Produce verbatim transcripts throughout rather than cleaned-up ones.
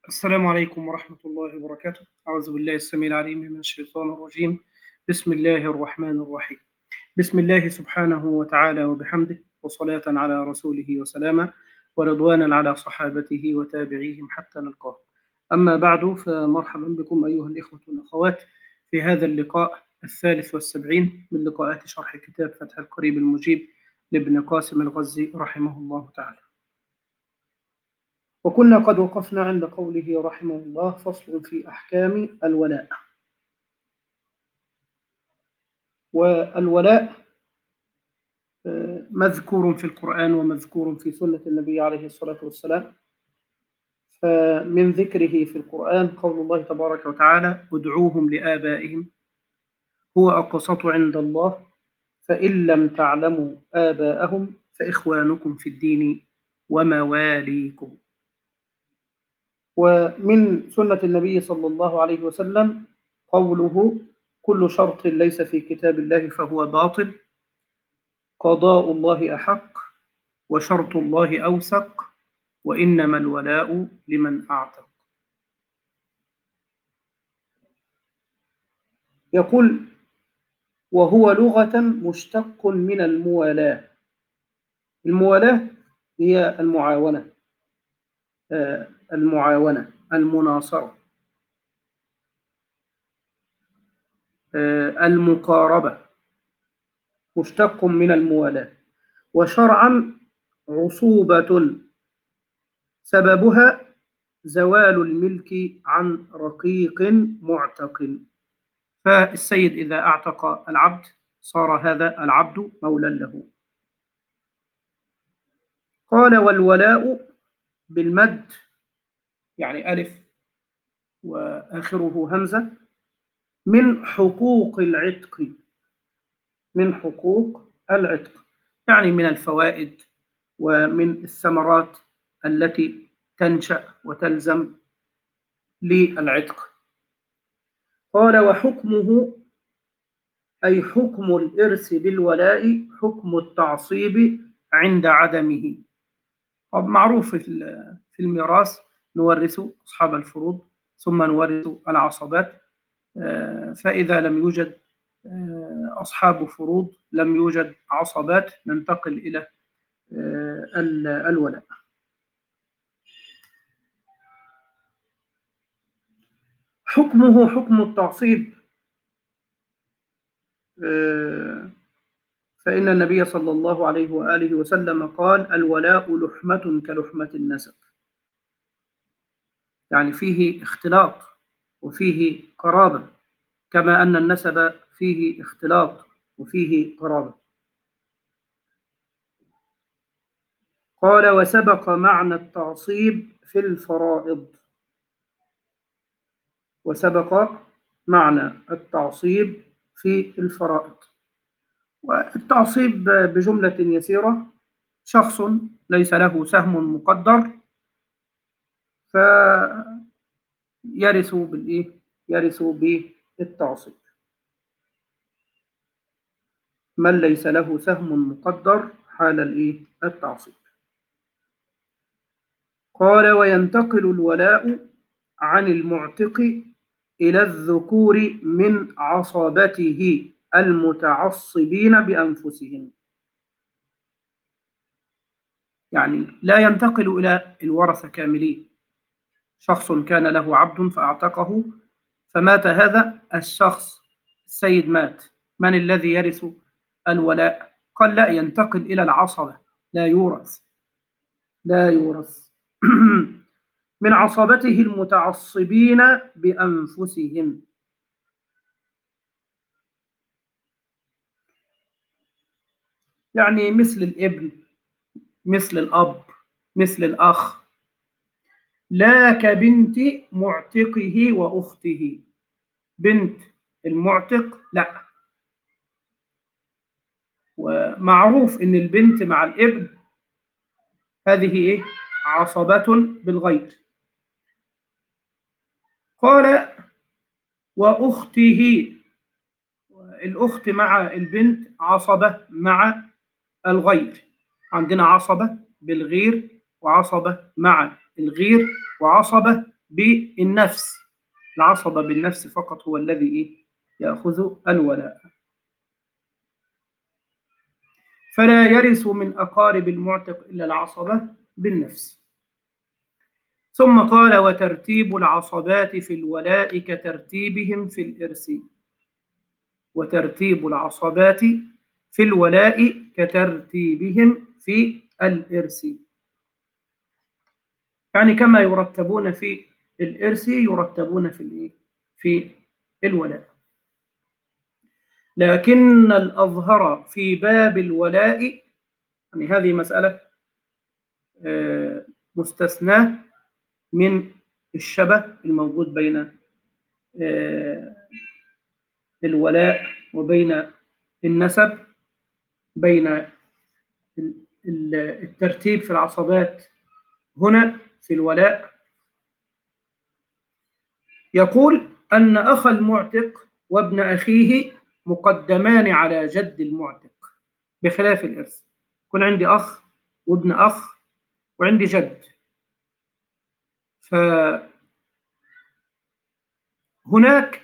السلام عليكم ورحمة الله وبركاته. أعوذ بالله السميع العليم من الشيطان الرجيم. بسم الله الرحمن الرحيم. بسم الله سبحانه وتعالى وبحمده، وصلاة على رسوله وسلاما، ورضوانا على صحابته وتابعيهم حتى نلقاه. أما بعد، فمرحبا بكم أيها الإخوة والأخوات في هذا اللقاء الثالث والسبعين من لقاءات شرح كتاب فتح القريب المجيب لابن قاسم الغزي رحمه الله تعالى. وكنا قد وقفنا عند قوله رحمه الله: فصل في أحكام الولاء. والولاء مذكور في القرآن ومذكور في سنة النبي عليه الصلاة والسلام. فمن ذكره في القرآن قول الله تبارك وتعالى: ادعوهم لآبائهم هو أقسط عند الله فإن لم تعلموا آباءهم فإخوانكم في الدين ومواليكم. ومن سنة النبي صلى الله عليه وسلم قوله: كل شرط ليس في كتاب الله فهو باطل، قضاء الله أحق، وشرط الله أوثق، وإنما الولاء لمن أعتق. يقول: وهو لغة مشتق من الموالاة. الموالاة هي المعاونة، المعاونة المناصرة، المقاربة، مشتق من الموالاة. وشرعا عصوبة سببها زوال الملك عن رقيق معتق. فالسيد إذا أعتق العبد صار هذا العبد مولا له. قال: والولاء بالمد، يعني ألف وآخره همزة، من حقوق العتق، من حقوق العتق، يعني من الفوائد ومن الثمرات التي تنشأ وتلزم للعتق. قال: وحكمه أي حكم الإرث بالولاء حكم التعصيب عند عدمه. طب معروف في الميراث نورث أصحاب الفروض ثم نورث العصبات، فإذا لم يوجد أصحاب فروض لم يوجد عصبات ننتقل إلى الولاء. حكمه حكم التعصيب، فإن النبي صلى الله عليه وآله وسلم قال: الولاء لحمة كلحمة النسب، يعني فيه اختلاط وفيه قرابة، كما أن النسب فيه اختلاط وفيه قرابة. قال: وسبق معنى التعصيب في الفرائض، وسبق معنى التعصيب في الفرائض. والتعصيب بجملة يسيرة: شخص ليس له سهم مقدر فيرث بالإيه؟ يرث بالتعصيب. من ليس له سهم مقدر حال الإيه؟ التعصيب. قال: وينتقل الولاء عن المعتق إلى الذكور من عصبته المتعصبين بأنفسهم، يعني لا ينتقل إلى الورثة كاملين. شخص كان له عبد فأعتقه فمات هذا الشخص، السيد مات، من الذي يرث الولاء؟ قال: لا، ينتقل إلى العصبة، لا يورث، لا يورث من عصبته المتعصبين بأنفسهم، يعني مثل الابن، مثل الأب، مثل الأخ، لا كبنت معتقه وأخته. بنت المعتق لا. ومعروف إن البنت مع الابن هذه إيه؟ عصبة بالغير. قال: وأخته، الأخت مع البنت عصبة مع الغير. عندنا عصبة بالغير وعصبة مع الغير وعصبة بالنفس، العصبة بالنفس فقط هو الذي إيه؟ يأخذ الولاء. فلا يرث من أقارب المعتق إلا العصبة بالنفس. ثم قال: وترتيب العصبات في الولاء كترتيبهم في الإرث. وترتيب العصبات في الولاء كترتيبهم في الإرث، يعني كما يرتبون في الإرث يرتبون في الإيه؟ في الولاء. لكن الأظهر في باب الولاء، يعني هذه مسألة مستثناة من الشبه الموجود بين الولاء وبين النسب، بين الترتيب في العصبات هنا في الولاء. يقول أن أخ المعتق وابن أخيه مقدمان على جد المعتق بخلاف الإرث. يكون عندي أخ وابن أخ وعندي جد، فهناك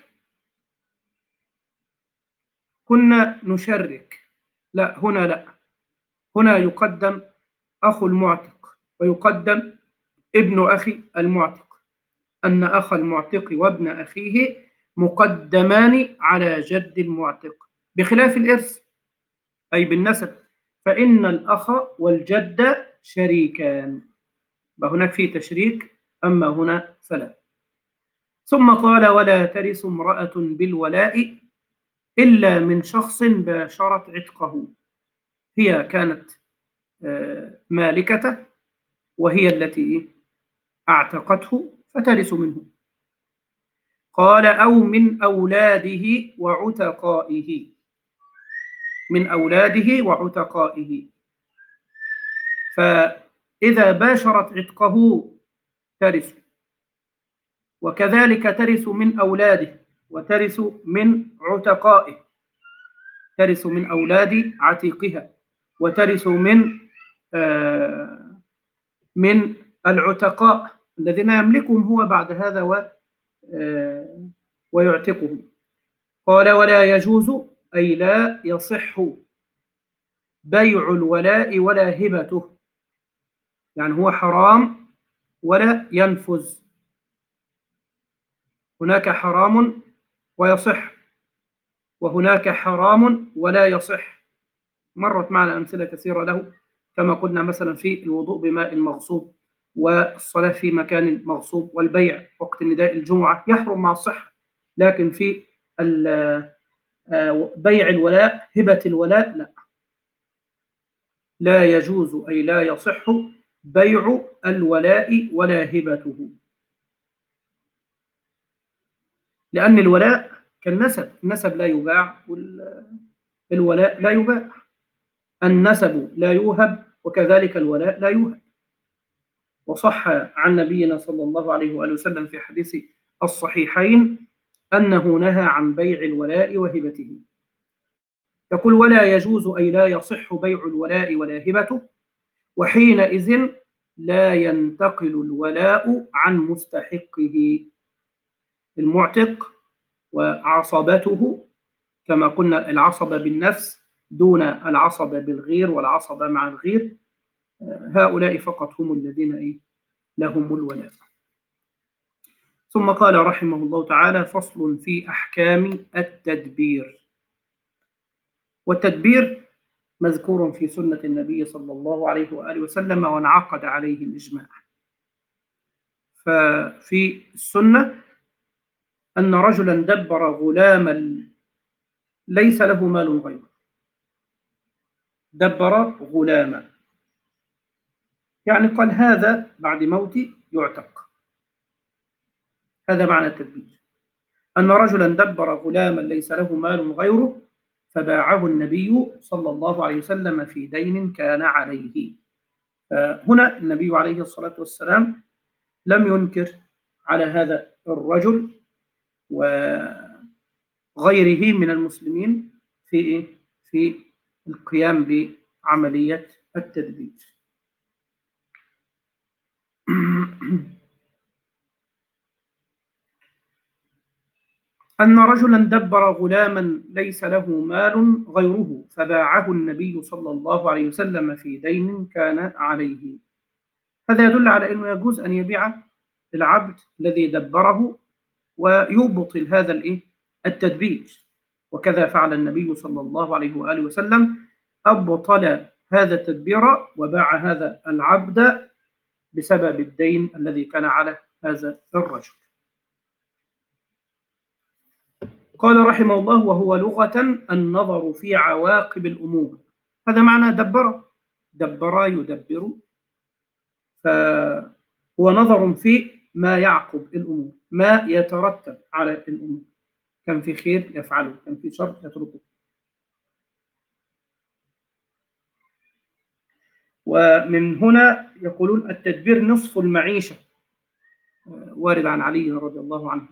كنا نشرك، لا هنا لا، هنا يقدم أخو المعتق ويقدم ابن أخي المعتق، أن أخ المعتق وابن أخيه مقدمان على جد المعتق بخلاف الإرث أي بالنسب، فإن الأخ والجد شريكان، فهناك في تشريك، أما هنا فلا. ثم قال: ولا ترث امرأة بالولاء إلا من شخص باشرت عتقه، هي كانت مالكته وهي التي أعتقته فترث منه. قال: أو من أولاده وعتقائه، من أولاده وعتقائه، فإذا باشرت عتقه ترث، وكذلك ترث من أولاده وترث من عتقائه، ترث من أولاد عتيقها وترث من آه من العتقاء الذين يملكهم هو بعد هذا و آه ويعتقهم. قال: ولا يجوز أي لا يصح بيع الولاء ولا هبته، يعني هو حرام ولا ينفذ، هناك حرام ويصح وهناك حرام ولا يصح. مرت معنا أمثلة كثيرة له، كما قلنا مثلا في الوضوء بماء مغصوب والصلاة في مكان مغصوب والبيع وقت نداء الجمعة يحرم مع الصحة، لكن في بيع الولاء هبة الولاء لا، لا يجوز أي لا يصح بيع الولاء ولا هبته، لأن الولاء كالنسب، النسب لا يباع والولاء لا يباع، النسب لا يوهب وكذلك الولاء لا يوهب. وصح عن نبينا صلى الله عليه وآله وسلم في حديث الصحيحين أنه نهى عن بيع الولاء وهبته. يقول: ولا يجوز أي لا يصح بيع الولاء ولا هبته، وحينئذ لا ينتقل الولاء عن مستحقه، المعتق وعصبته، كما قلنا العصبة بالنفس دون العصبة بالغير والعصبة مع الغير، هؤلاء فقط هم الذين إيه؟ لهم الولاء. ثم قال رحمه الله تعالى: فصل في أحكام التدبير. والتدبير مذكور في سنة النبي صلى الله عليه وآله وسلم وانعقد عليه الإجماع. ففي السنة أن رجلا دبر غلاما ليس له مال غيره، دبر غلاما، يعني قال هذا بعد موتي يعتق، هذا معنى التدبير، أن رجلا دبر غلاما ليس له مال غيره فباعه النبي صلى الله عليه وسلم في دين كان عليه. هنا النبي عليه الصلاة والسلام لم ينكر على هذا الرجل وغيره من المسلمين في في القيام بعملية التدبير. أن رجلا دبر غلاما ليس له مال غيره فباعه النبي صلى الله عليه وسلم في دين كان عليه. هذا يدل على أنه يجوز أن يبيع العبد الذي دبره ويبطل هذا الإيه؟ التدبير، وكذا فعل النبي صلى الله عليه وآله وسلم، أبطل هذا التدبير وباع هذا العبد بسبب الدين الذي كان على هذا الرجل. قال رحمه الله: وهو لغة النظر في عواقب الأمور. هذا معنى دبر، دبر يدبر، فهو نظر في ما يعقب الأمور، ما يترتب على الأمور، كان في خير يفعله، كان في شر يتركه. ومن هنا يقولون التدبير نصف المعيشة، وارد عن علي رضي الله عنه.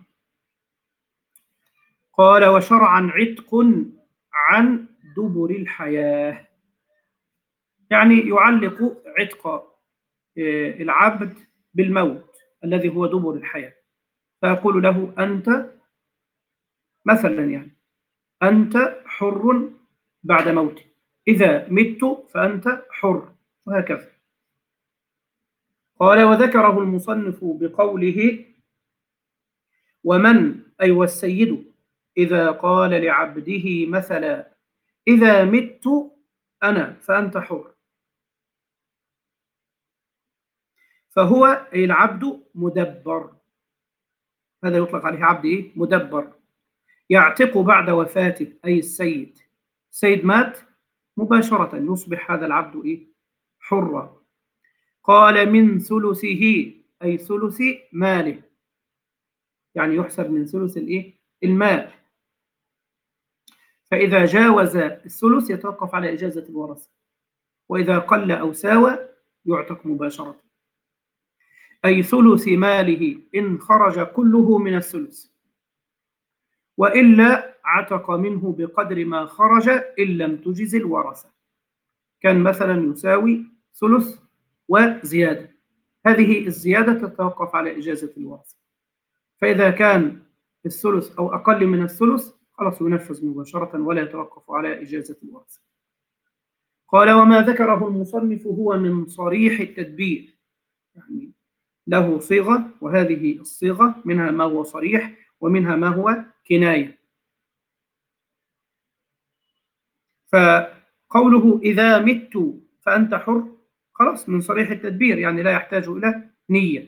قال: وشرعا عتق عن دبر الحياة، يعني يعلق عتق العبد بالموت الذي هو دبر الحياة، فيقول له: أنت مثلا يعني أنت حر بعد موتي، إذا مت فأنت حر، وهكذا. قال: وذكره المصنف بقوله: ومن أي والسيد إذا قال لعبده مثلا إذا مت أنا فأنت حر، فهو أي العبد مدبر، هذا يطلق عليه عبد إيه؟ مدبر، يعتق بعد وفاته، أي السيد، السيد مات مباشرة يصبح هذا العبد إيه؟ حرا. قال: من ثلثه أي ثلث ماله، يعني يحسب من ثلث الإيه؟ المال، فإذا جاوز الثلث يتوقف على إجازة الورثة، وإذا قل أو ساوى يعتق مباشرة، أي ثلث ماله إن خرج كله من الثلث، وإلا عتق منه بقدر ما خرج إن لم تجز الورثة. كان مثلا يساوي ثلث وزيادة، هذه الزيادة تتوقف على إجازة الورثة، فإذا كان الثلث أو أقل من الثلث خلاص ينفذ مباشرة ولا يتوقف على إجازة الورثة. قال: وما ذكره المصنف هو من صريح التدبير، يعني له صيغة، وهذه الصيغة منها ما هو صريح ومنها ما هو كناية. فقوله إذا مت فأنت حر خلاص من صريح التدبير، يعني لا يحتاج إلى نية.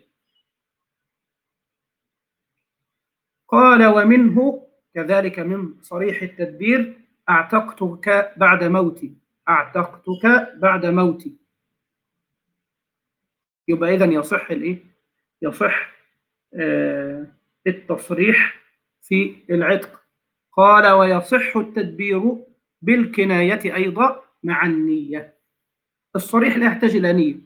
قال: ومنه كذلك من صريح التدبير أعتقتك بعد موتي، أعتقتك بعد موتي، يبقى إذن يصح الإيه؟ يصح آه التصريح في العتق. قال: ويصح التدبير بالكناية أيضا مع النية. الصريح لا يحتاج إلى نية،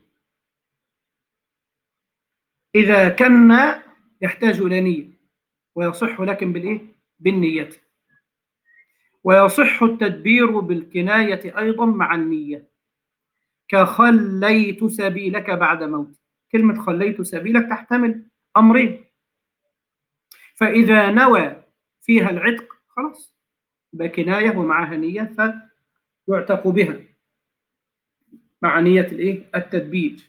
إذا كان يحتاج إلى نية، ويصح لكن بالإيه؟ بالنية. ويصح التدبير بالكناية أيضا مع النية، كخليت سبيلك بعد موت. كلمة خليت سبيلك تحتمل أمرين، فإذا نوى فيها العتق خلاص يبقى كناية ومعها نية فيعتق بها مع نية الإيه؟ التدبير.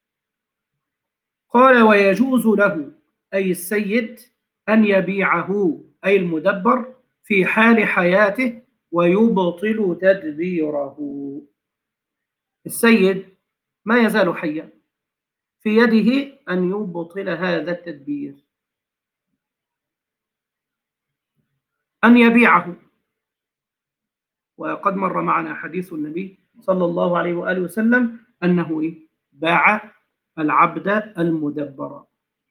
قال: ويجوز له أي السيد أن يبيعه أي المدبر في حال حياته ويبطل تدبيره. السيد ما يزال حيا، في يده أن يبطل هذا التدبير، أن يبيعه. وقد مر معنا حديث النبي صلى الله عليه وآله وسلم أنه إيه؟ باع العبد المدبر.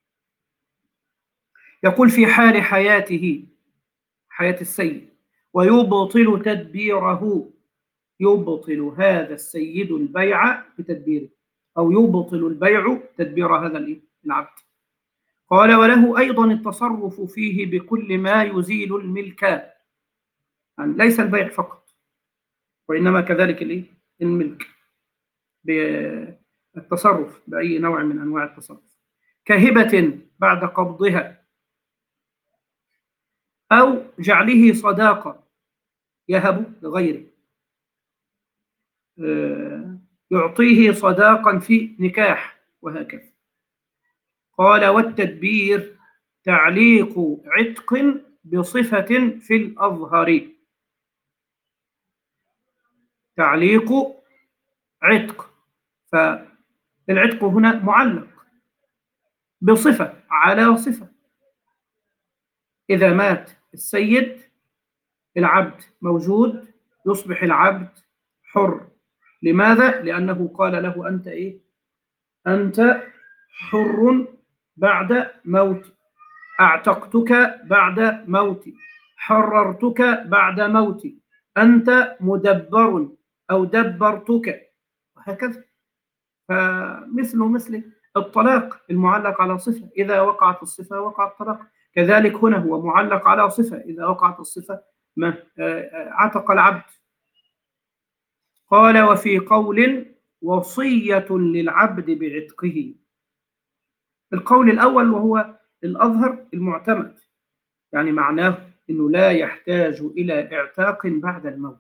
يقول: في حال حياته، حياة السيد، ويبطل تدبيره، يبطل هذا السيد البيع بتدبيره، أو يبطل البيع تدبير هذا العبد. قال: وله أيضا التصرف فيه بكل ما يزيل الملك، يعني ليس البيع فقط وإنما كذلك الملك، بالتصرف بأي نوع من أنواع التصرف، كهبة بعد قبضها، أو جعله صداقة يهب لغيره، يعطيه صداقا في نكاح وهكذا. قال والتدبير تعليق عتق بصفة في الأظهر. تعليق عتق، فالعتق هنا معلق بصفة على صفة. إذا مات السيد العبد موجود، يصبح العبد حر. لماذا؟ لأنه قال له أنت إيه؟ أنت حر بعد موتي، أعتقتك بعد موتي، حررتك بعد موتي، أنت مدبر أو دبرتك، وهكذا. فمثله مثل الطلاق المعلق على صفة، إذا وقعت الصفة وقع الطلاق. كذلك هنا هو معلق على صفة، إذا وقعت الصفة ما عتق العبد. قال وفي قول وصية للعبد بعتقه. القول الأول وهو الأظهر المعتمد، يعني معناه أنه لا يحتاج إلى اعتاق بعد الموت.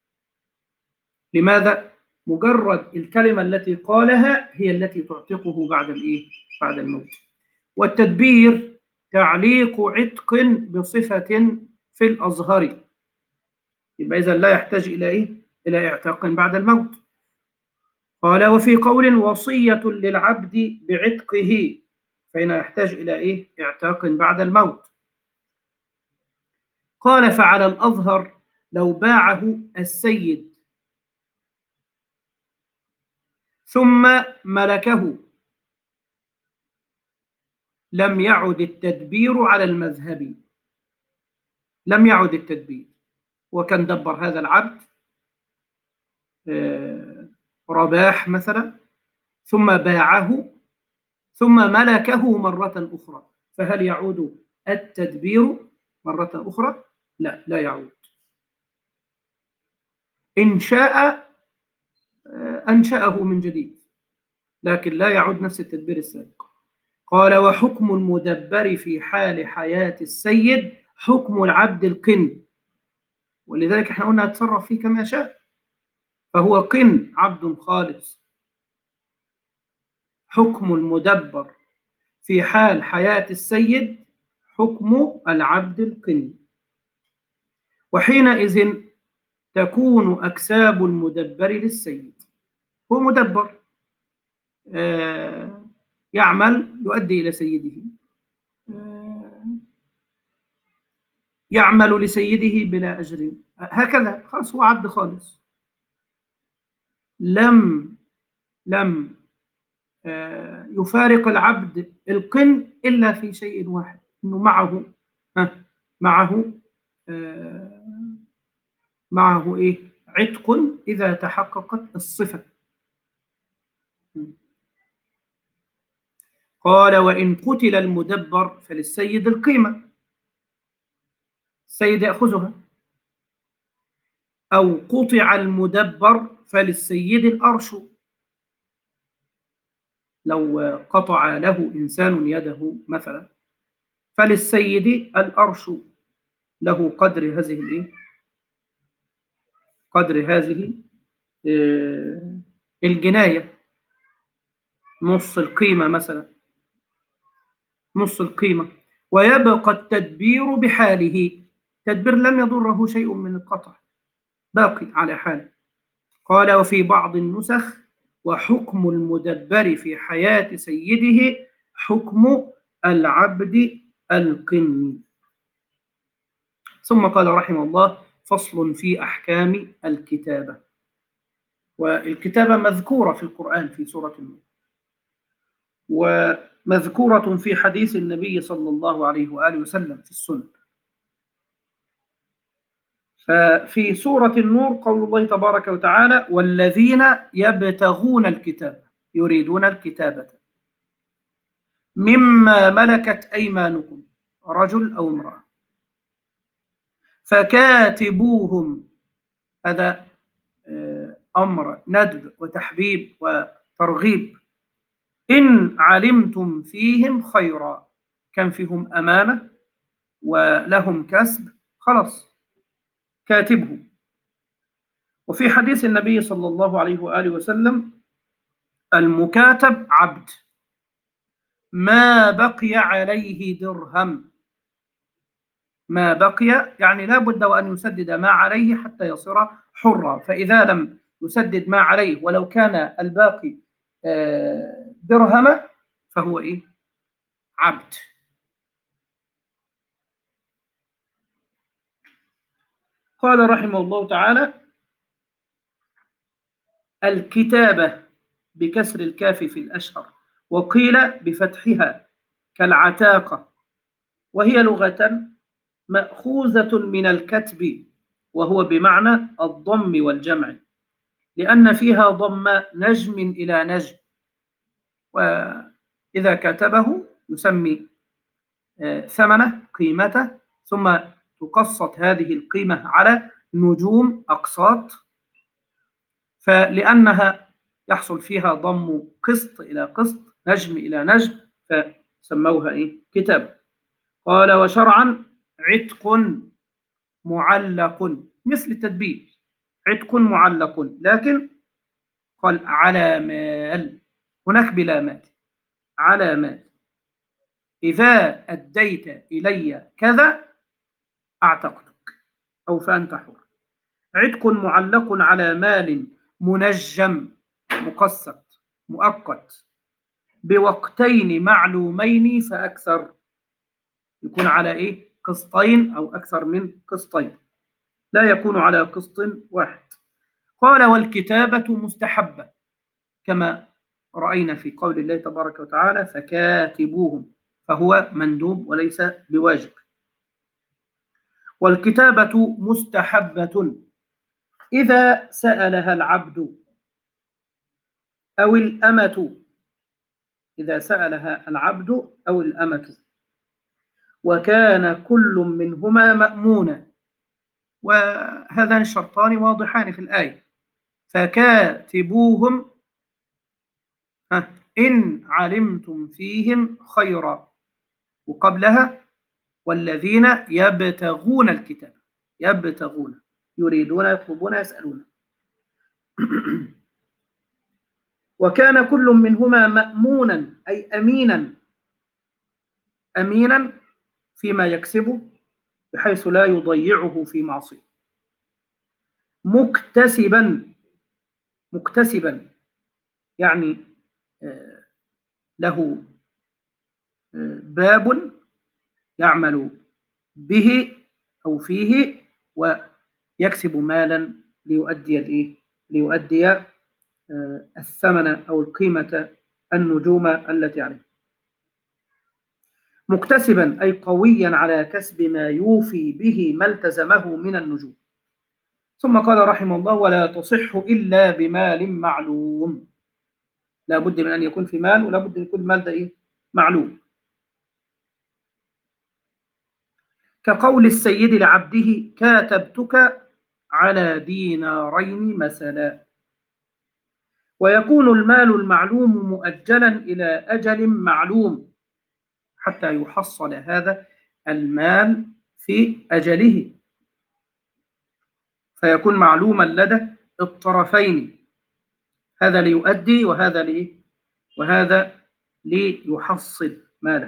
لماذا؟ مجرد الكلمة التي قالها هي التي تعتقه بعد الإيه؟ بعد الموت. والتدبير تعليق عتق بصفة في الأظهر، يبقى إذا لا يحتاج إلى إيه؟ إلى اعتاق بعد الموت. قال وفي قول وصية للعبد بعتقه، فهنا يحتاج إلى إيه؟ اعتاق بعد الموت. قال فعلى الأظهر لو باعه السيد ثم ملكه لم يعد التدبير على المذهب. لم يعد التدبير، وكان دبر هذا العبد رباح مثلا، ثم باعه ثم ملكه مرة أخرى، فهل يعود التدبير مرة أخرى؟ لا، لا يعود. إن شاء أنشأه من جديد، لكن لا يعود نفس التدبير السابق. قال وحكم المدبر في حال حياة السيد حكم العبد القن، ولذلك احنا قلنا يتصرف فيه كما شاء، فهو قن عبد خالص. حكم المدبر في حال حياة السيد حكم العبد القن، وحينئذ تكون أكساب المدبر للسيد. هو مدبر آه يعمل يؤدي إلى سيده، آه يعمل لسيده بلا أجر، هكذا خلاص هو عبد خالص. لم لم آه يفارق العبد القن إلا في شيء واحد، إنه معه آه معه آه معه إيه؟ عتق إذا تحققت الصفة. قال وإن قتل المدبر فللسيد القيمة، السيد يأخذها. أو قطع المدبر فللسيد الأرش، لو قطع له إنسان يده مثلا فللسيد الأرش، له قدر هذه الإيه؟ قدر هذه الجناية، نص القيمة مثلا، نص القيمة. ويبقى التدبير بحاله، تدبير لم يضره شيء من القطع، باقي على حاله. قال وفي بعض النسخ وحكم المدبر في حياة سيده حكم العبد القن. ثم قال رحمه الله فصل في أحكام الكتابة. والكتابة مذكورة في القرآن في سورة النور، ومذكورة في حديث النبي صلى الله عليه وآله وسلم في السنة. ففي سورة النور قول الله تبارك وتعالى والذين يبتغون الكتاب يريدون الكتابة مما ملكت أيمانكم، رجل أو امرأة، فكاتبوهم. هذا أمر ندب وتحبيب وترغيب. إن علمتم فيهم خيرا، كان فيهم أمانة ولهم كسب خلاص كاتبه. وفي حديث النبي صلى الله عليه وآله وسلم: المكاتب عبد ما بقي عليه درهم. ما بقي يعني لا بد وأن يسدد ما عليه حتى يصير حرا، فإذا لم يسدد ما عليه ولو كان الباقي درهما فهو إيه؟ عبد. قال رحمه الله تعالى: الكتابة بكسر الكاف في الأشهر، وقيل بفتحها كالعتاقة، وهي لغة مأخوذة من الكتب، وهو بمعنى الضم والجمع، لأن فيها ضم نجم إلى نجم، وإذا كتبه يسمي ثمنه قيمته، ثم تقسط هذه القيمة على نجوم أقساط، فلأنها يحصل فيها ضم قسط إلى قسط نجم إلى نجم فسموها إيه؟ كتاب. قال: وشرعا عتق معلق، مثل التدبير، عتق معلق، لكن قال على مال، هناك بلا مال، على مال، إذا أديت إلي كذا أعتقتك أو فأنت حر. عتق معلق على مال منجم مقسط مؤقت بوقتين معلومين فأكثر، يكون على إيه؟ قسطين أو أكثر من قسطين، لا يكون على قسط واحد. قال: والكتابة مستحبة، كما رأينا في قول الله تبارك وتعالى: فكاتبوهم، فهو مندوب وليس بواجب. والكتابة مستحبة إذا سألها العبد أو الأمة، إذا سألها العبد أو الأمة، وكان كل منهما مأمونا. وهذان الشرطان واضحان في الآية: فكاتبوهم إن علمتم فيهم خيرا، وقبلها: والذين يبتغون الكتاب، يبتغون يريدون يطلبون يسألون. وكان كل منهما مأمونا أي أمينا، أمينا فيما يكسبه بحيث لا يضيعه في معصية. مكتسبا، مكتسبا يعني له باب يعمل به أو فيه ويكسب مالا ليؤدي الإيه؟ ليؤدي الثمن أو القيمة النجوم التي عليه. مكتسبا أي قويا على كسب ما يوفي به ما التزمه من النجوم. ثم قال رحمه الله: ولا تصح إلا بمال معلوم، لا بد من أن يكون في مال، ولا بد أن يكون المال ده إيه؟ معلوم. كقول السيد لعبده: كاتبتك على دينارين مثلا. ويكون المال المعلوم مؤجلا إلى أجل معلوم حتى يحصل هذا المال في أجله، فيكون معلوما لدى الطرفين، هذا ليؤدي وهذا ليه؟ وهذا ليحصل ماله.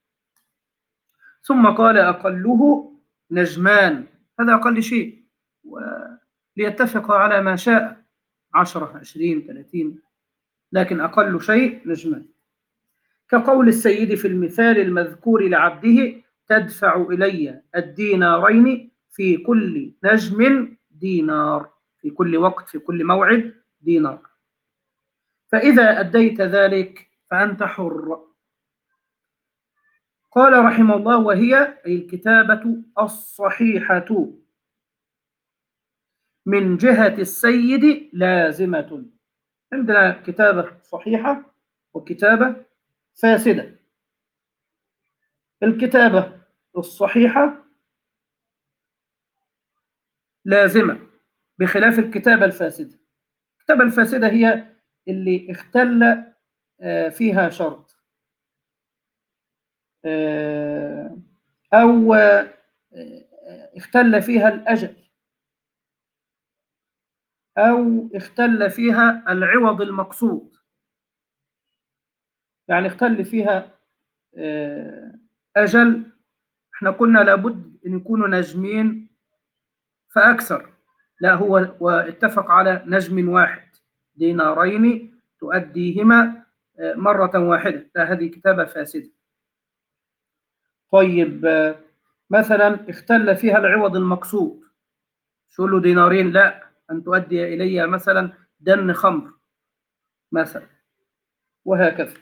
ثم قال: أقله نجمان، هذا أقل شيء، وليتفق على ما شاء، عشرة عشرين ثلاثين، لكن أقل شيء نجمان. كقول السيد في المثال المذكور لعبده: تدفع إلي الدينارين في كل نجم دينار، في كل وقت في كل موعد دينار، فإذا أديت ذلك فأنت حر. قال رحمه الله: وهي أي الكتابة الصحيحة من جهة السيد لازمة. عندنا كتابة صحيحة وكتابة فاسدة. الكتابة الصحيحة لازمة بخلاف الكتابة الفاسدة. الكتابة الفاسدة هي اللي اختل فيها شرط أو اختل فيها الأجل، أو اختل فيها العوض المقصود، يعني اختل فيها أجل، احنا قلنا لابد أن يكونوا نجمين فأكثر، لا هو واتفق على نجم واحد، دينارين تؤديهما مرة واحدة، لا هذه كتابة فاسدة. طيب مثلا اختل فيها العوض المقصود، شو له دينارين، لا أن تؤدي إلي مثلا دن خمر مثلا، وهكذا.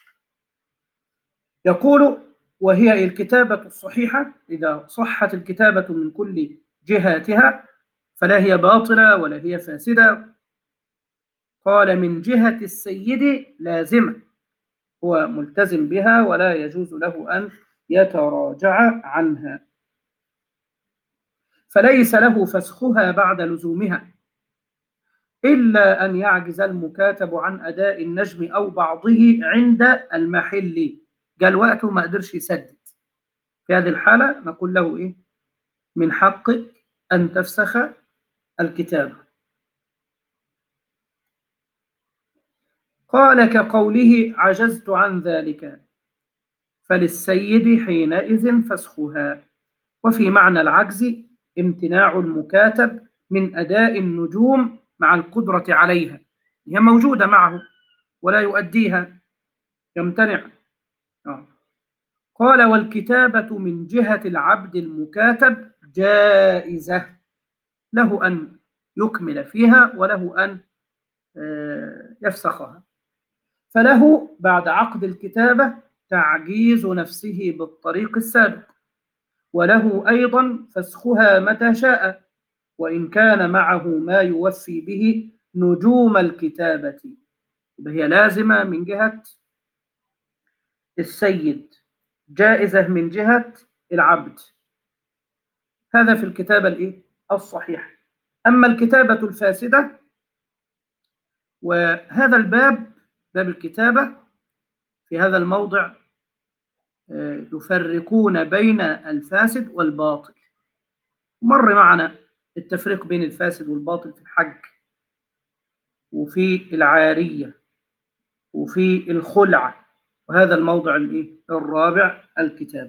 يقول وهي الكتابة الصحيحة، إذا صحت الكتابة من كل جهاتها فلا هي باطلة ولا هي فاسدة. قال من جهة السيد لازمة، هو ملتزم بها ولا يجوز له أن يتراجع عنها، فليس له فسخها بعد لزومها إلا أن يعجز المكاتب عن أداء النجم أو بعضه عند المحل، قال وقته ما قدرش يسدد، في هذه الحالة نقول له إيه؟ من حقك أن تفسخ الكتابة. قال كقوله عجزت عن ذلك، فللسيد حينئذ فسخها. وفي معنى العجز امتناع المكاتب من أداء النجوم مع القدرة عليها، هي موجودة معه ولا يؤديها، يمتنع. آه. قال والكتابة من جهة العبد المكاتب جائزة، له أن يكمل فيها وله أن يفسخها، فله بعد عقد الكتابة تعجيز نفسه بالطريق السابق، وله أيضا فسخها متى شاء، وإن كان معه ما يوفي به نجوم الكتابة، وهي لازمة من جهة السيد، جائزة من جهة العبد. هذا في الكتابة الإيه؟ الصحيحة. أما الكتابة الفاسدة، وهذا الباب باب الكتابة في هذا الموضع يفرقون بين الفاسد والباطل، مر معنا التفريق بين الفاسد والباطل في الحج وفي العارية وفي الخلعة، وهذا الموضع الرابع الكتابة.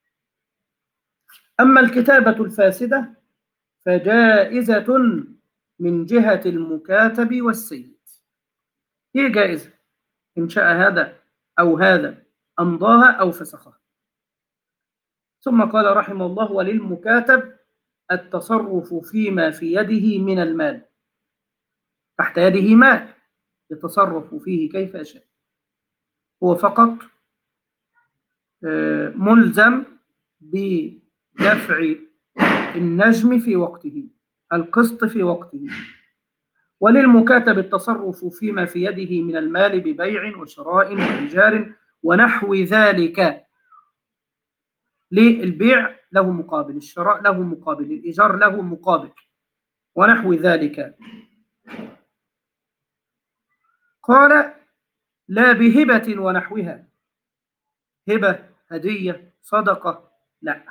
أما الكتابة الفاسدة فجائزة من جهة المكاتب والسيد، هي جائزة إن شاء هذا أو هذا أمضاها أو فسخها. ثم قال رحمه الله وللمكاتب التصرف فيما في يده من المال، تحت يده مال يتصرف فيه كيف يشاء، هو فقط ملزم بدفع النجم في وقته، القسط في وقته. وللمكاتب التصرف فيما في يده من المال ببيع وشراء وإيجار ونحو ذلك، للبيع له مقابل، الشراء له مقابل، الإيجار له مقابل، ونحو ذلك. قال لا بهبة ونحوها، هبة هدية صدقة لا.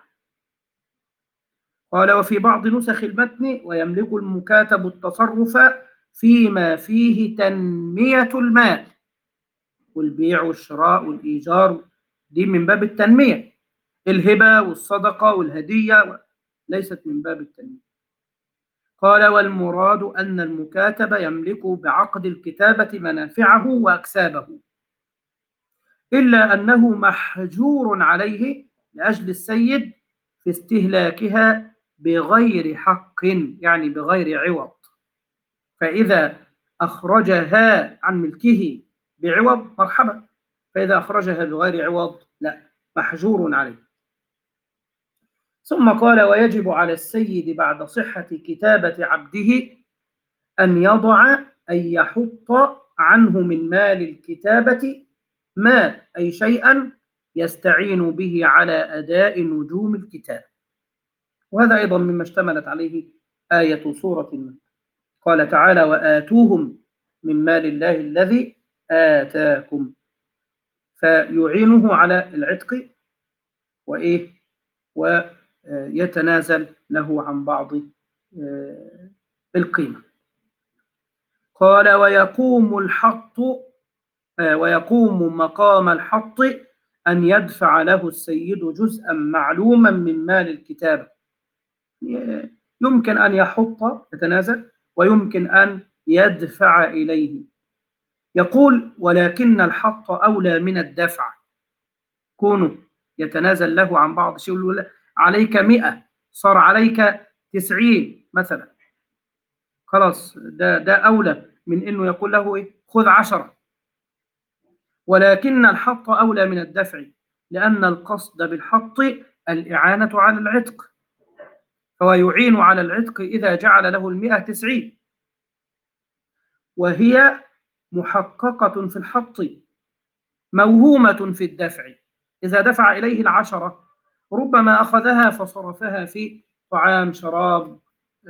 قال وفي بعض نسخ المتن ويملك المكاتب التصرف فيما فيه تنمية المال، والبيع والشراء والإيجار دي من باب التنمية، الهبة والصدقة والهدية ليست من باب التنمية. قال والمراد أن المكاتب يملك بعقد الكتابة منافعه وأكسابه، إلا أنه محجور عليه لأجل السيد في استهلاكها بغير حق، يعني بغير عوض، فإذا أخرجها عن ملكه بعوض مرحبا، فإذا أخرجها بغير عوض لا، محجور عليه. ثم قال ويجب على السيد بعد صحة كتابة عبده أن يضع أي يحط عنه من مال الكتابة ما أي شيئا يستعين به على أداء نجوم الكتاب، وهذا أيضا مما اشتملت عليه آية سورة النمل، قال تعالى وآتوهم من مال الله الذي آتاكم، فيعينه على العتق وإيه ويتنازل له عن بعض القيمة. قال ويقوم الحط ويقوم مقام الحط أن يدفع له السيد جزءا معلوما من مال الكتابة. يمكن أن يحط يتنازل ويمكن أن يدفع إليه. يقول ولكن الحط أولى من الدفع، كونه يتنازل له عن بعض شيء، يقول عليك مئة صار عليك تسعين مثلا، خلاص ده ده أولى من إنه يقول له إيه خذ عشرة. ولكن الحط أولى من الدفع، لأن القصد بالحط الإعانة على العتق، فهو يعين على العتق إذا جعل له المئة تسعين، وهي محققة في الحط موهومة في الدفع. إذا دفع إليه العشرة ربما أخذها فصرفها في طعام شراب،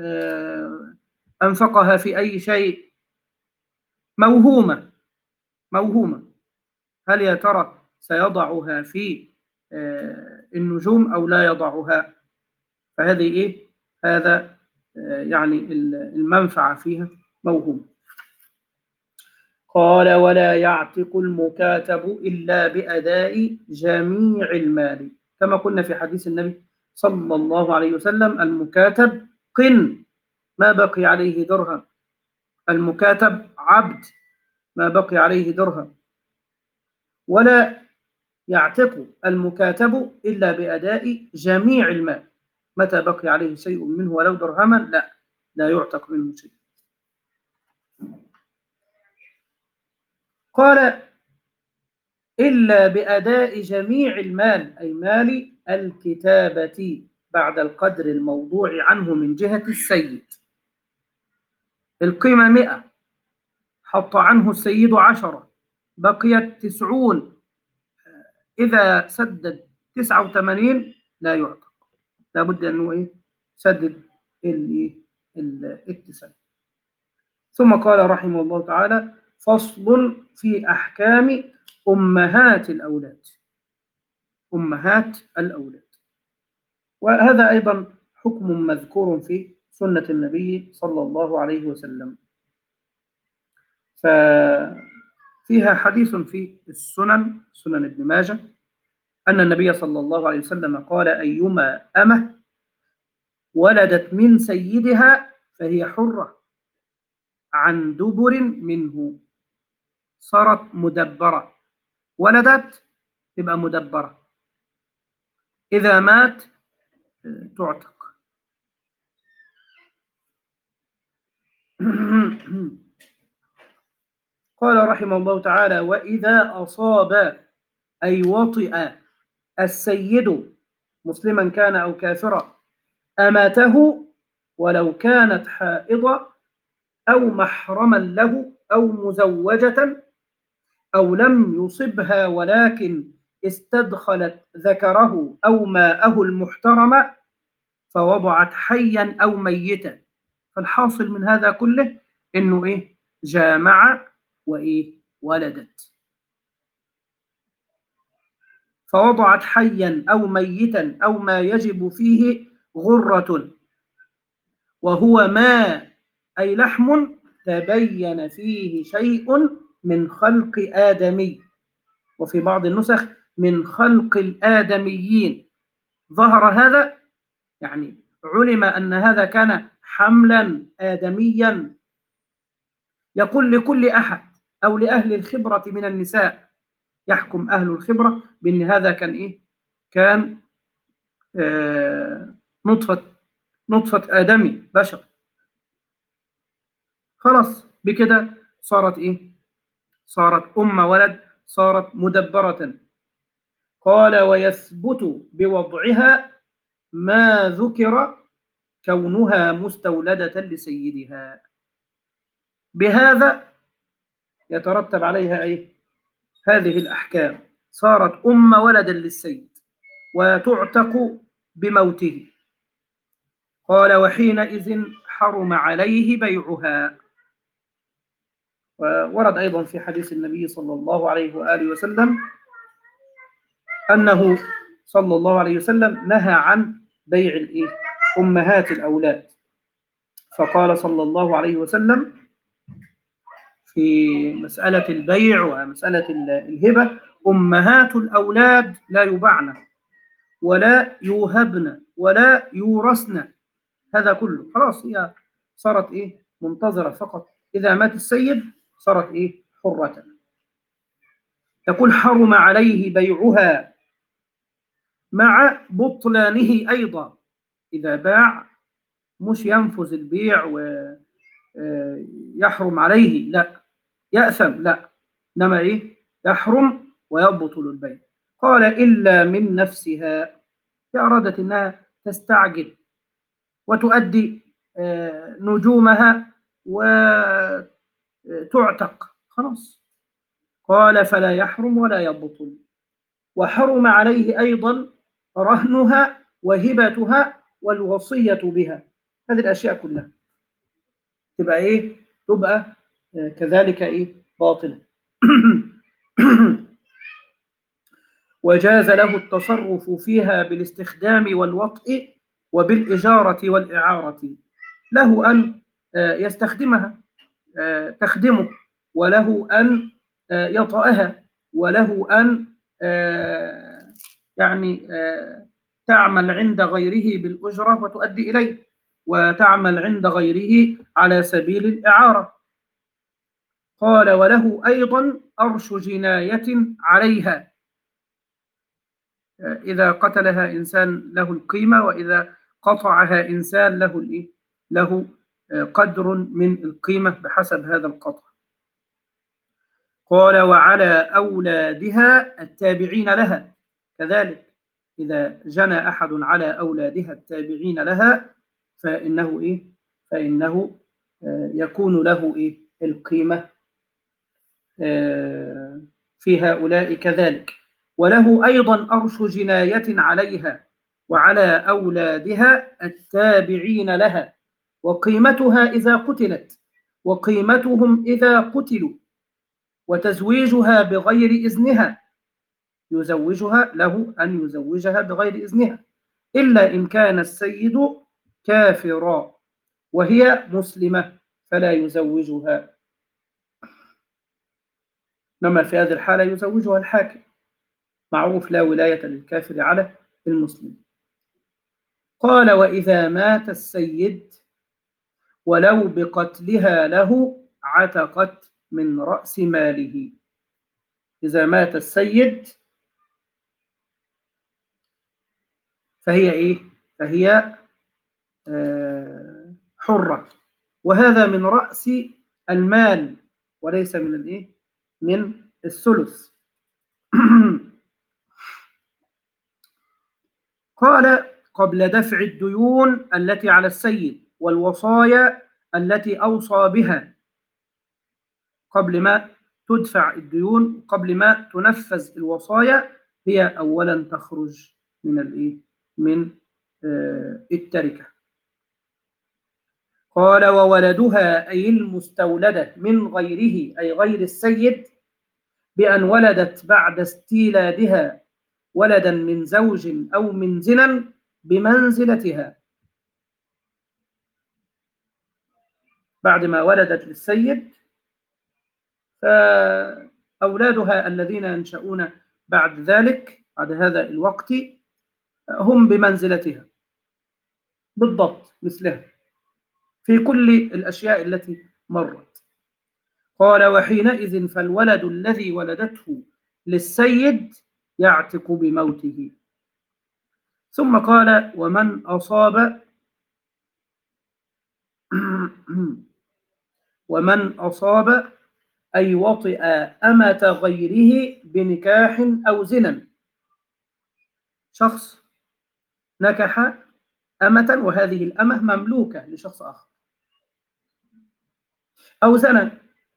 أنفقها في أي شيء، موهومة موهومة. هل يا ترى سيضعها في النجوم أو لا يضعها؟ فهذه إيه؟ هذا يعني المنفعة فيها موهومة. قال ولا يعتق المكاتب إلا بأداء جميع المال، كما قلنا في حديث النبي صلى الله عليه وسلم المكاتب قن ما بقي عليه درهم، المكاتب عبد ما بقي عليه درهم. ولا يعتق المكاتب إلا بأداء جميع المال، متى بقي عليه شيء منه ولو درهما لا لا يعتق منه شيء. قال إلا بأداء جميع المال، أي مال الكتابة بعد القدر الموضوع عنه من جهة السيد. القيمة مئة، حط عنه السيد عشرة، بقيت تسعون، إذا سدد تسعة وثمانين لا يعتق، لابد أنه إيه سدد التسعين. ثم قال رحمه الله تعالى فصل في أحكام أمهات الأولاد. أمهات الأولاد، وهذا أيضا حكم مذكور في سنة النبي صلى الله عليه وسلم. ففيها حديث في السنن، سنن ابن ماجه، أن النبي صلى الله عليه وسلم قال أيما أمة ولدت من سيدها فهي حرة عن دبر منه، صارت مدبرة، ولدت تبقى مدبرة، إذا مات تعتق. قال رحمه الله تعالى وإذا أصاب أي وطئ السيد مسلما كان أو كافرا أماته ولو كانت حائضة أو محرما له أو مزوجة أو لم يصبها ولكن استدخلت ذكره أو ماءه المحترم فوضعت حيا أو ميتا. فالحاصل من هذا كله إنه إيه جامع وإيه ولدت، فوضعت حيا أو ميتا أو ما يجب فيه غرة، وهو ما أي لحم تبين فيه شيء من خلق آدمي، وفي بعض النسخ من خلق الآدميين. ظهر هذا يعني علم أن هذا كان حملا آدميا. يقول لكل أحد أو لأهل الخبرة من النساء، يحكم أهل الخبرة بأن هذا كان إيه كان آه نطفة نطفة آدمي بشر، خلاص بكده صارت إيه صارت أم ولد، صارت مدبرة. قال ويثبت بوضعها ما ذكر كونها مستولدة لسيدها، بهذا يترتب عليها أي هذه الأحكام، صارت أم ولدا للسيد وتعتق بموته. قال وحينئذ حرم عليه بيعها. وورد أيضا في حديث النبي صلى الله عليه وآله وسلم أنه صلى الله عليه وسلم نهى عن بيع الإيه؟ أمهات الأولاد. فقال صلى الله عليه وسلم في مسألة البيع ومسألة الهبة: أمهات الأولاد لا يباعن ولا يوهبن ولا يورثن. هذا كله خلاص، هي صارت إيه؟ منتظرة فقط. إذا مات السيد صارت إيه؟ حرة. يقول: حرم عليه بيعها مع بطلانه أيضا. إذا باع مش ينفذ البيع ويحرم عليه، لا يأثم، لا، إنما إيه؟ يحرم ويبطل البيع. قال: إلا من نفسها، إذا أرادت أنها تستعجل وتؤدي نجومها وتعتق، خلاص. قال: فلا يحرم ولا يبطل. وحرم عليه أيضا رهنها وهبتها والوصية بها. هذه الأشياء كلها تبقى إيه؟ تبقى كذلك إيه؟ باطلة. وجاز له التصرف فيها بالاستخدام والوطء وبالإجارة والإعارة. له أن يستخدمها تخدمه، وله أن يطأها، وله أن يعني تعمل عند غيره بالأجرة وتؤدي إليه، وتعمل عند غيره على سبيل الإعارة. قال: وله أيضا أرش جناية عليها، إذا قتلها إنسان له القيمة، وإذا قطعها إنسان له الإيه؟ له قدر من القيمة بحسب هذا القطع. قال: وعلى أولادها التابعين لها كذلك، إذا جنى أحد على أولادها التابعين لها فإنه إيه؟ فإنه يكون له إيه؟ القيمة في هؤلاء كذلك. وله أيضا أرش جناية عليها وعلى أولادها التابعين لها، وقيمتها إذا قتلت، وقيمتهم إذا قتلوا، وتزويجها بغير إذنها، يزوجها له أن يزوجها بغير إذنها، إلا إن كان السيد كافرا وهي مسلمة فلا يزوجها، إنما في هذه الحالة يزوجها الحاكم. معروف: لا ولاية للكافر على المسلم. قال: وإذا مات السيد ولو بقتلها له عتقت من رأس ماله. إذا مات السيد فهي إيه؟ فهي آه حرة، وهذا من رأس المال وليس من الإيه؟ من الثلث. قال: قبل دفع الديون التي على السيد والوصايا التي أوصى بها، قبل ما تدفع الديون، قبل ما تنفذ الوصايا، هي أولا تخرج من الإيه؟ من آه التركة. قال: وولدها أي المستولدة من غيره أي غير السيد، بأن ولدت بعد استيلادها ولدا من زوج أو من زنا بمنزلتها. بعد ما ولدت للسيد فأولادها الذين ينشؤون بعد ذلك، بعد هذا الوقت، هم بمنزلتها بالضبط مثلها في كل الأشياء التي مرت. قال: وحينئذ فالولد الذي ولدته للسيد يعتق بموته. ثم قال: ومن أصاب ومن أصاب أي وطئ أمة غيره بنكاح أو زنا. شخص نكح أمة وهذه الأمة مملوكة لشخص آخر، أو زنا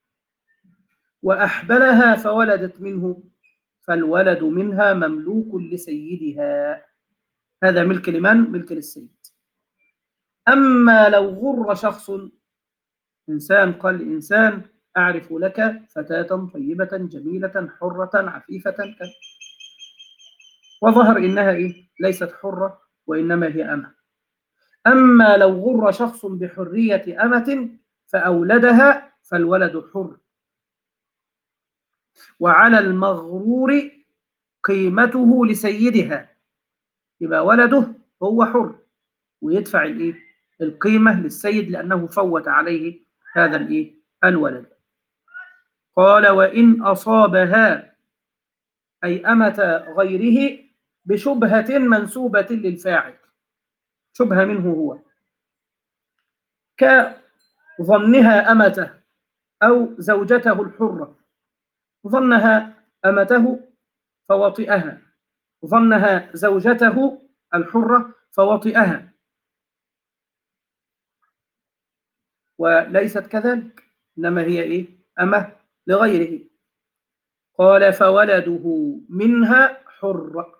وأحبلها فولدت منه، فالولد منها مملوك لسيدها. هذا ملك لمن؟ ملك للسيد. أما لو غر شخص، إنسان قال لإنسان: أعرف لك فتاة طيبة جميلة حرة عفيفة، وظهر إنها إيه؟ ليست حرة وإنما هي أمة. أما لو غر شخص بحرية أمة فأولدها فالولد حر، وعلى المغرور قيمته لسيدها، يبقى ولده هو حر ويدفع الإيه؟ القيمة للسيد لأنه فوت عليه هذا الإيه؟ الولد. قال وإن أصابها أي أمة غيره بشبهة منسوبة للفاعل، شبهة منه هو، كظنها أمته أو زوجته الحرة، ظنها أمته فوطئها، ظنها زوجته الحرة فوطئها، وليست كذلك، إنما هي إيه؟ أمة لغيره. قال فولده منها حر،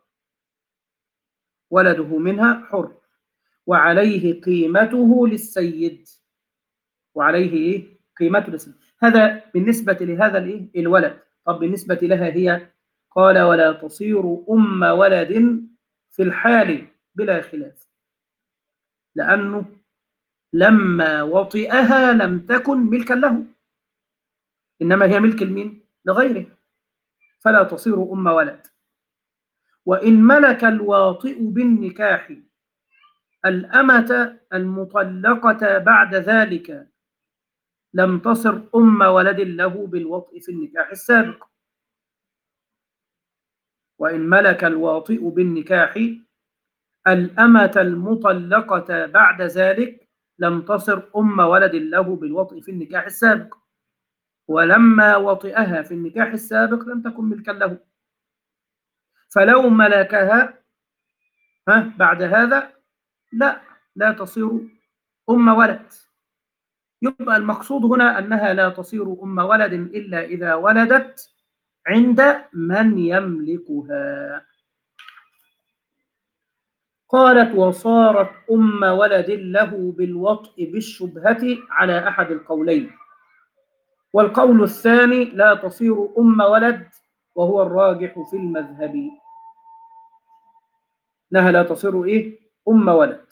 ولده منها حر وعليه قيمته للسيد، وعليه إيه؟ قيمته للسيد. هذا بالنسبة لهذا الإيه؟ الولد. طب بالنسبة لها هي، قال ولا تصير أم ولد في الحال بلا خلاف، لأنه لما وطئها لم تكن ملكا له، إنما هي ملك المين؟ لغيره، فلا تصير أم ولد. وإن ملك الواطئ بالنكاح الأمة المطلقة بعد ذلك لم تصر أم ولد له بالوطء في النكاح السابق. وإن ملك الواطئ بالنكاح الأمة المطلقة بعد ذلك لم تصر أم ولد له بالوطء في النكاح السابق، ولما وطئها في النكاح السابق لم تكن ملكا له، فلو ملكها ها بعد هذا لا لا تصير أم ولد. يبقى المقصود هنا أنها لا تصير أم ولد إلا إذا ولدت عند من يملكها. قالت وصارت أم ولد له بالوطء بالشبهة على أحد القولين، والقول الثاني لا تصير أم ولد وهو الراجح في المذهب، أنها لا تصير إيه؟ أم ولد،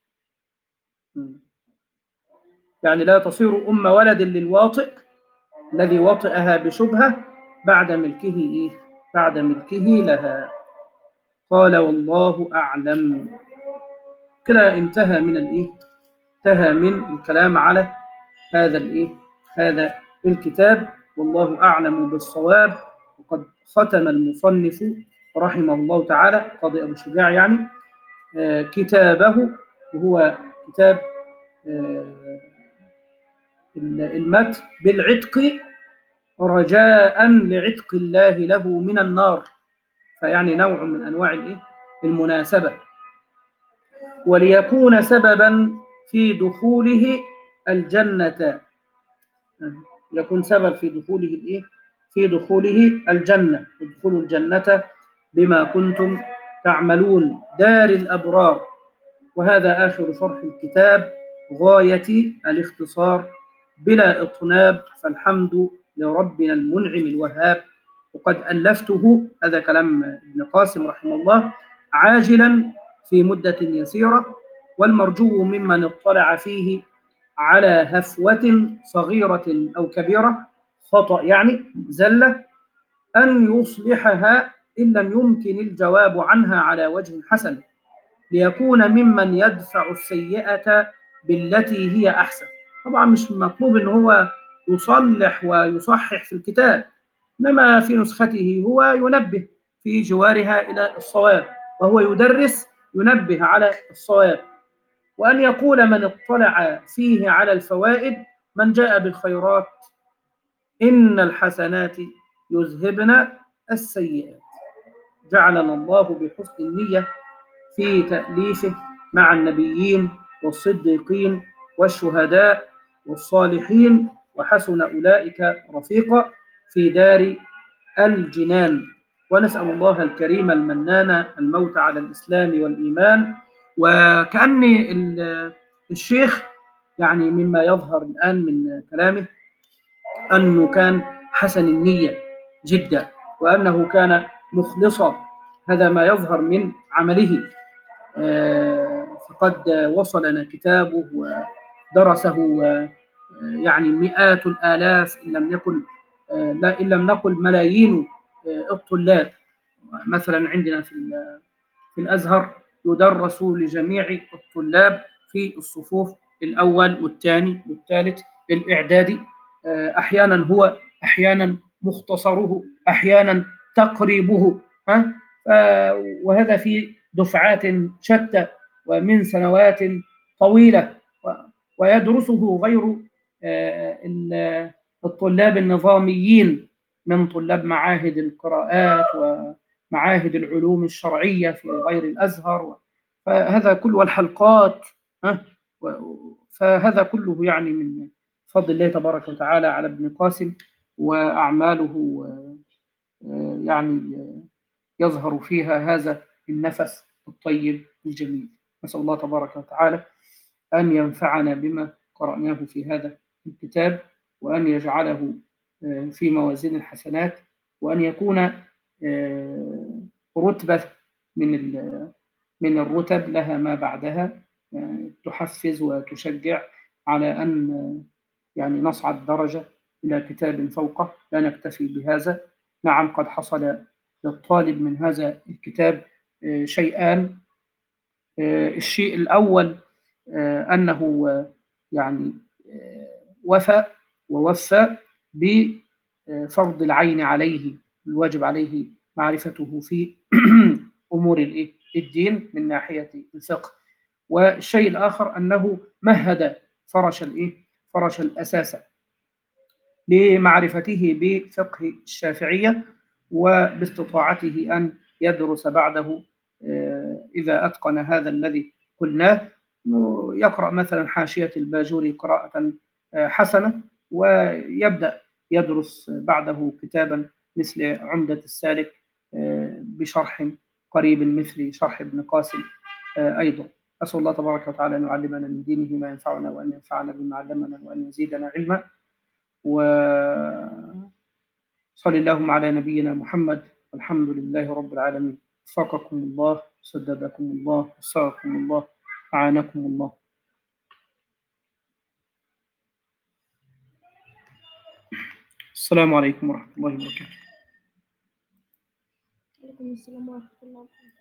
يعني لا تصير أم ولد للواطئ الذي وطئها بشبهة بعد ملكه إيه؟ بعد ملكه لها. قال والله أعلم. كده انتهى من الإيه؟ انتهى من الكلام على هذا الإيه؟ هذا الكتاب، والله أعلم بالصواب. وقد ختم المصنف رحمه الله تعالى قاضي أبو شجاع يعني آه كتابه، وهو كتاب آه المتن بالعتق رجاء لعتق الله له من النار، فيعني نوع من أنواع الإيه؟ المناسبة، وليكون سببا في دخوله الجنة، يكون سبب في دخوله الإيه؟ في دخوله الجنة، ادخلوا الجنة بما كنتم تعملون دار الأبرار. وهذا آخر شرح الكتاب، غاية الاختصار بلا إطناب، فالحمد لربنا المنعم الوهاب. وقد ألفته، هذا كلام ابن قاسم رحمه الله، عاجلا في مدة يسيرة، والمرجو ممن اطلع فيه على هفوة صغيرة أو كبيرة، خطأ يعني زلة، أن يصلحها إن لم يمكن الجواب عنها على وجه حسن، ليكون ممن يدفع السيئة بالتي هي أحسن. طبعا مش مطلوب أن هو يصلح ويصحح في الكتاب، إنما في نسخته هو ينبه في جوارها إلى الصواب، وهو يدرس ينبه على الصواب. وأن يقول من اطلع فيه على الفوائد من جاء بالخيرات إن الحسنات يذهبن السيئات. جعلنا الله بحسن النية في تأليفه مع النبيين والصديقين والشهداء والصالحين، وحسن أولئك رفيقا في دار الجنان. ونسأل الله الكريم المنان الموت على الإسلام والإيمان. وكأن الشيخ يعني مما يظهر الآن من كلامه أنه كان حسن النية جدا، وأنه كان مخلصا هذا ما يظهر من عمله. فقد وصلنا كتابه ودرسه يعني مئات الآلاف إن لم يكن لا إن لم نقل ملايين الطلاب. مثلا عندنا في في الأزهر يدرس لجميع الطلاب في الصفوف الأول والثاني والثالث الإعدادي، أحيانا هو أحيانا مختصره أحيانا تقريبه، ها وهذا في دفعات شتى ومن سنوات طويلة، ويدرسه غير الطلاب النظاميين من طلاب معاهد القراءات ومعاهد العلوم الشرعية في غير الأزهر، فهذا كله والحلقات، فهذا كله يعني من فضل الله تبارك وتعالى على ابن قاسم، وأعماله يعني يظهر فيها هذا النفس الطيب الجميل. نسأل الله تبارك وتعالى أن ينفعنا بما قرأناه في هذا الكتاب، وأن يجعله في موازين الحسنات، وأن يكون رتبة من من الرتب لها ما بعدها تحفز وتشجع على أن يعني نصعد درجة إلى كتاب فوقه، لا نكتفي بهذا. نعم، قد حصل للطالب من هذا الكتاب شيئان. الشيء الأول أنه يعني وفى ووفى بفرض العين عليه، الواجب عليه معرفته في أمور الدين من ناحية الفقه. والشيء الآخر أنه مهد فرش الإيه فرش الأساس لمعرفته بفقه الشافعية، وباستطاعته أن يدرس بعده إذا أتقن هذا الذي قلناه، يقرأ مثلا حاشية الباجوري قراءة حسنة، ويبدأ يدرس بعده كتابا مثل عمدة السالك بشرح قريب مثل شرح ابن قاسم أيضا. أسأل الله تبارك وتعالى أن يعلمنا من دينه ما ينفعنا، وأن ينفعنا بما علمنا، وأن يزيدنا علما. وصلى اللهم على نبينا محمد، والحمد لله رب العالمين. وفقكم الله، سددكم الله، وساكم الله، أعانكم الله. السلام عليكم ورحمة الله وبركاته. وعليكم السلام ورحمة الله وبركاته.